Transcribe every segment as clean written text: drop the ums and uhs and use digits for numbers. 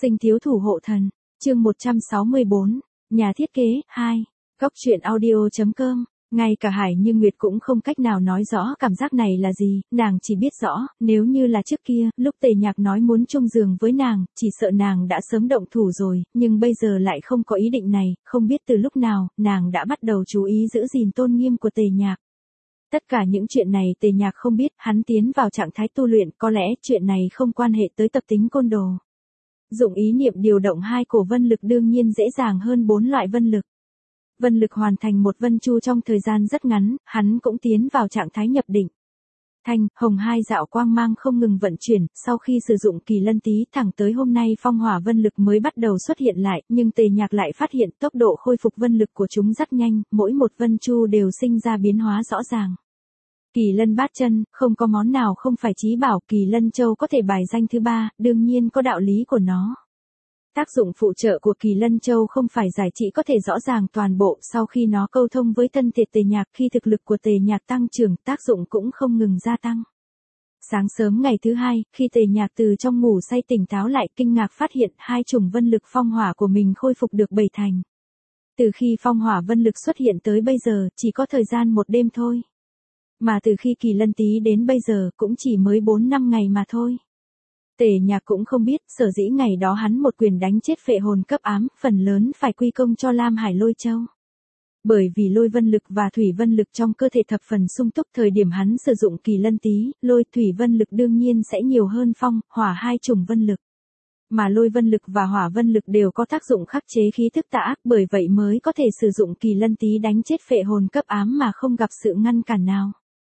Sinh thiếu thủ hộ thần, chương 164, nhà thiết kế, 2, Góc truyện audio.com. Ngay cả Hải Như Nguyệt cũng không cách nào nói rõ cảm giác này là gì, nàng chỉ biết rõ, nếu như là trước kia, lúc Tề Nhạc nói muốn chung giường với nàng, chỉ sợ nàng đã sớm động thủ rồi, nhưng bây giờ lại không có ý định này, không biết từ lúc nào, nàng đã bắt đầu chú ý giữ gìn tôn nghiêm của Tề Nhạc. Tất cả những chuyện này Tề Nhạc không biết, hắn tiến vào trạng thái tu luyện, có lẽ chuyện này không quan hệ tới tập tính côn đồ. Dụng ý niệm điều động 2 cổ vân lực đương nhiên dễ dàng hơn 4 loại vân lực. Vân lực hoàn thành một vân chu trong thời gian rất ngắn, hắn cũng tiến vào trạng thái nhập định. Thanh, hồng 2 dạo quang mang không ngừng vận chuyển, sau khi sử dụng kỳ lân tí thẳng tới hôm nay phong hỏa vân lực mới bắt đầu xuất hiện lại, nhưng Tề Nhạc lại phát hiện tốc độ khôi phục vân lực của chúng rất nhanh, mỗi một vân chu đều sinh ra biến hóa rõ ràng. Kỳ lân bát chân, không có món nào không phải chí bảo, kỳ lân châu có thể bài danh thứ 3, đương nhiên có đạo lý của nó. Tác dụng phụ trợ của kỳ lân châu không phải giải trị có thể rõ ràng toàn bộ, sau khi nó câu thông với thân thể Tề Nhạc, khi thực lực của Tề Nhạc tăng trưởng, tác dụng cũng không ngừng gia tăng. Sáng sớm ngày thứ 2, khi Tề Nhạc từ trong ngủ say tỉnh táo lại, kinh ngạc phát hiện 2 chủng vân lực phong hỏa của mình khôi phục được 7 thành. Từ khi phong hỏa vân lực xuất hiện tới bây giờ, chỉ có thời gian 1 đêm thôi. Mà từ khi kỳ lân tí đến bây giờ, cũng chỉ mới 4-5 ngày mà thôi. Tề Nhạc cũng không biết, sở dĩ ngày đó hắn một quyền đánh chết phệ hồn cấp ám, phần lớn phải quy công cho Lam Hải Lôi Châu. Bởi vì lôi vân lực và thủy vân lực trong cơ thể thập phần sung túc, thời điểm hắn sử dụng kỳ lân tí, lôi thủy vân lực đương nhiên sẽ nhiều hơn phong, hỏa 2 chủng vân lực. Mà lôi vân lực và hỏa vân lực đều có tác dụng khắc chế khí thức tà ác, bởi vậy mới có thể sử dụng kỳ lân tí đánh chết phệ hồn cấp ám mà không gặp sự ngăn cản nào.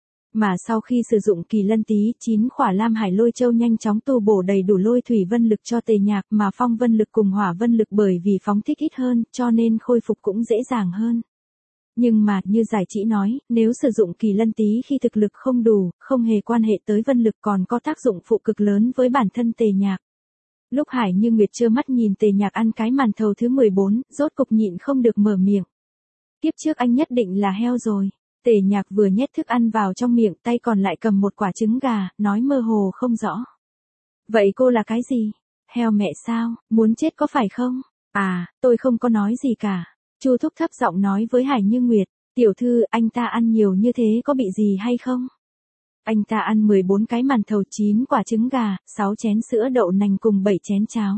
Mà sau khi sử dụng kỳ lân tí, 9 khỏa Lam Hải Lôi Châu nhanh chóng tu bổ đầy đủ lôi thủy vân lực cho Tề Nhạc, mà phong vân lực cùng hỏa vân lực bởi vì phóng thích ít hơn, cho nên khôi phục cũng dễ dàng hơn. Nhưng mà, như giải chỉ nói, nếu sử dụng kỳ lân tí khi thực lực không đủ, không hề quan hệ tới vân lực còn có tác dụng phụ cực lớn với bản thân Tề Nhạc. Lúc Hải Như Nguyệt trơ mắt nhìn Tề Nhạc ăn cái màn thầu thứ 14, rốt cục nhịn không được mở miệng. Kiếp trước anh nhất định là heo rồi. Tề Nhạc vừa nhét thức ăn vào trong miệng, tay còn lại cầm một quả trứng gà, nói mơ hồ không rõ. Vậy cô là cái gì? Heo mẹ sao, muốn chết có phải không? À, tôi không có nói gì cả. Chu Thúc thấp giọng nói với Hải Như Nguyệt, tiểu thư, anh ta ăn nhiều như thế có bị gì hay không? Anh ta ăn 14 cái màn thầu, 9 quả trứng gà, 6 chén sữa đậu nành cùng 7 chén cháo.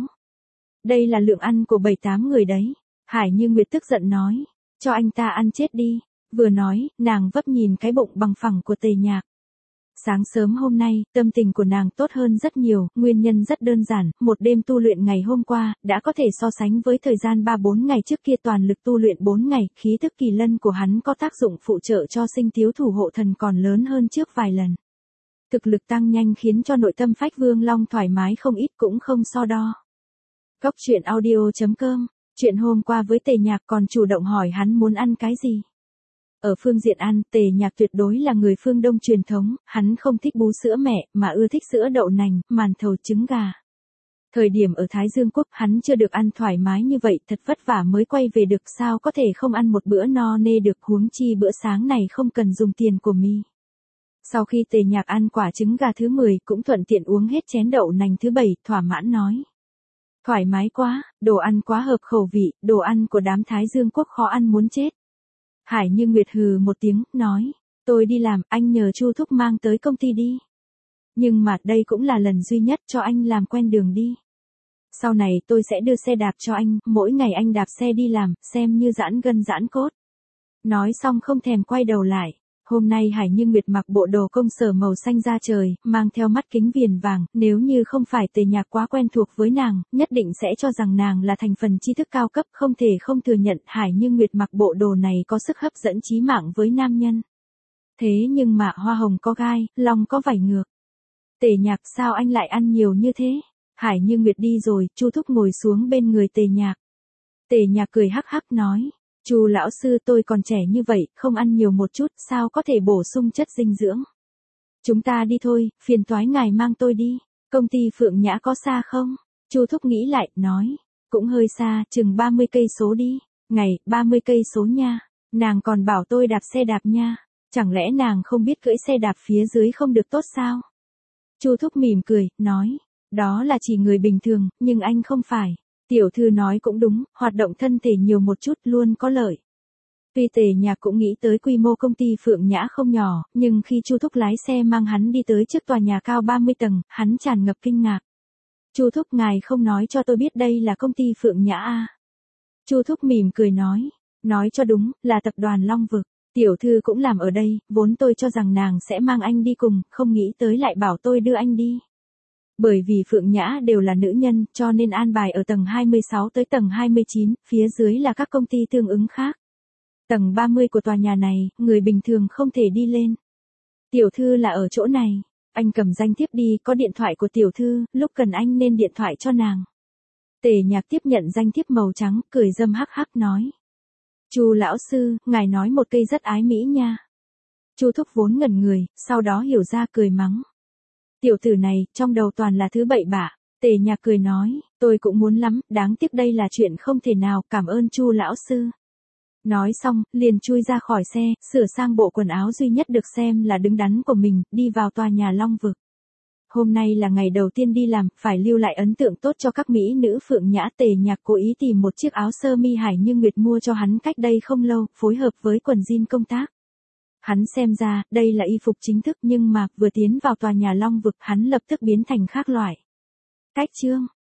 Đây là lượng ăn của 7-8 người đấy. Hải Như Nguyệt tức giận nói, cho anh ta ăn chết đi. Vừa nói, nàng vấp nhìn cái bụng bằng phẳng của Tề Nhạc. Sáng sớm hôm nay, tâm tình của nàng tốt hơn rất nhiều, nguyên nhân rất đơn giản, một đêm tu luyện ngày hôm qua, đã có thể so sánh với thời gian 3-4 ngày trước kia toàn lực tu luyện 4 ngày, khí thức kỳ lân của hắn có tác dụng phụ trợ cho sinh thiếu thủ hộ thần còn lớn hơn trước vài lần. Thực lực tăng nhanh khiến cho nội tâm Phách Vương Long thoải mái không ít cũng không so đo. Góc truyện audio.com, chuyện hôm qua với Tề Nhạc còn chủ động hỏi hắn muốn ăn cái gì. Ở phương diện ăn, Tề Nhạc tuyệt đối là người phương Đông truyền thống, hắn không thích bú sữa mẹ, mà ưa thích sữa đậu nành, màn thầu trứng gà. Thời điểm ở Thái Dương Quốc, hắn chưa được ăn thoải mái như vậy, thật vất vả mới quay về được, sao có thể không ăn một bữa no nê được, huống chi bữa sáng này không cần dùng tiền của mi. Sau khi Tề Nhạc ăn quả trứng gà thứ 10, cũng thuận tiện uống hết chén đậu nành thứ 7, thỏa mãn nói. Thoải mái quá, đồ ăn quá hợp khẩu vị, đồ ăn của đám Thái Dương Quốc khó ăn muốn chết. Hải Như Nguyệt hừ một tiếng, nói, tôi đi làm, anh nhờ Chu Thúc mang tới công ty đi. Nhưng mà đây cũng là lần duy nhất cho anh làm quen đường đi. Sau này tôi sẽ đưa xe đạp cho anh, mỗi ngày anh đạp xe đi làm, xem như giãn gân giãn cốt. Nói xong không thèm quay đầu lại. Hôm nay Hải Như Nguyệt mặc bộ đồ công sở màu xanh da trời, mang theo mắt kính viền vàng, nếu như không phải Tề Nhạc quá quen thuộc với nàng, nhất định sẽ cho rằng nàng là thành phần tri thức cao cấp, không thể không thừa nhận Hải Như Nguyệt mặc bộ đồ này có sức hấp dẫn chí mạng với nam nhân. Thế nhưng mà hoa hồng có gai, lòng có vảy ngược. Tề Nhạc, sao anh lại ăn nhiều như thế? Hải Như Nguyệt đi rồi, Chu Thúc ngồi xuống bên người Tề Nhạc. Tề Nhạc cười hắc hắc nói. Chu lão sư, tôi còn trẻ như vậy, không ăn nhiều một chút, sao có thể bổ sung chất dinh dưỡng? Chúng ta đi thôi, phiền toái ngài mang tôi đi. Công ty Phượng Nhã có xa không? Chu Thúc nghĩ lại, nói, cũng hơi xa, chừng 30 cây số đi. Ngày, 30 cây số nha. Nàng còn bảo tôi đạp xe đạp nha. Chẳng lẽ nàng không biết cưỡi xe đạp phía dưới không được tốt sao? Chu Thúc mỉm cười, nói, Đó là chỉ người bình thường, nhưng anh không phải. Tiểu thư nói cũng đúng, hoạt động thân thể nhiều một chút luôn có lợi. Tuy Tề Nhạc cũng nghĩ tới quy mô công ty Phượng Nhã không nhỏ, nhưng khi Chu Thúc lái xe mang hắn đi tới trước tòa nhà cao 30 tầng, hắn tràn ngập kinh ngạc. Chu Thúc, ngài không nói cho tôi biết đây là công ty Phượng Nhã à? Chu Thúc mỉm cười nói cho đúng, là tập đoàn Long Vực. Tiểu thư cũng làm ở đây, vốn tôi cho rằng nàng sẽ mang anh đi cùng, không nghĩ tới lại bảo tôi đưa anh đi. Bởi vì Phượng Nhã đều là nữ nhân, cho nên an bài ở tầng 26 tới tầng 29, phía dưới là các công ty tương ứng khác. Tầng 30 của tòa nhà này, người bình thường không thể đi lên. Tiểu thư là ở chỗ này. Anh cầm danh thiếp đi, có điện thoại của tiểu thư, lúc cần anh nên điện thoại cho nàng. Tề Nhạc tiếp nhận danh thiếp màu trắng, cười dâm hắc hắc nói. Chu lão sư, ngài nói một cây rất ái mỹ nha. Chu Thúc vốn ngẩn người, sau đó hiểu ra cười mắng. Tiểu tử này, trong đầu toàn là thứ bậy bạ. Tề Nhạc cười nói, tôi cũng muốn lắm, đáng tiếc đây là chuyện không thể nào, cảm ơn Chu lão sư. Nói xong, liền chui ra khỏi xe, sửa sang bộ quần áo duy nhất được xem là đứng đắn của mình, đi vào tòa nhà Long Vực. Hôm nay là ngày đầu tiên đi làm, phải lưu lại ấn tượng tốt cho các mỹ nữ Phượng Nhã. Tề Nhạc cố ý tìm một chiếc áo sơ mi Hải Như Nguyệt mua cho hắn cách đây không lâu, phối hợp với quần jean công tác. Hắn xem ra, đây là y phục chính thức nhưng mà, vừa tiến vào tòa nhà Long Vực, hắn lập tức biến thành khác loại. Cách chương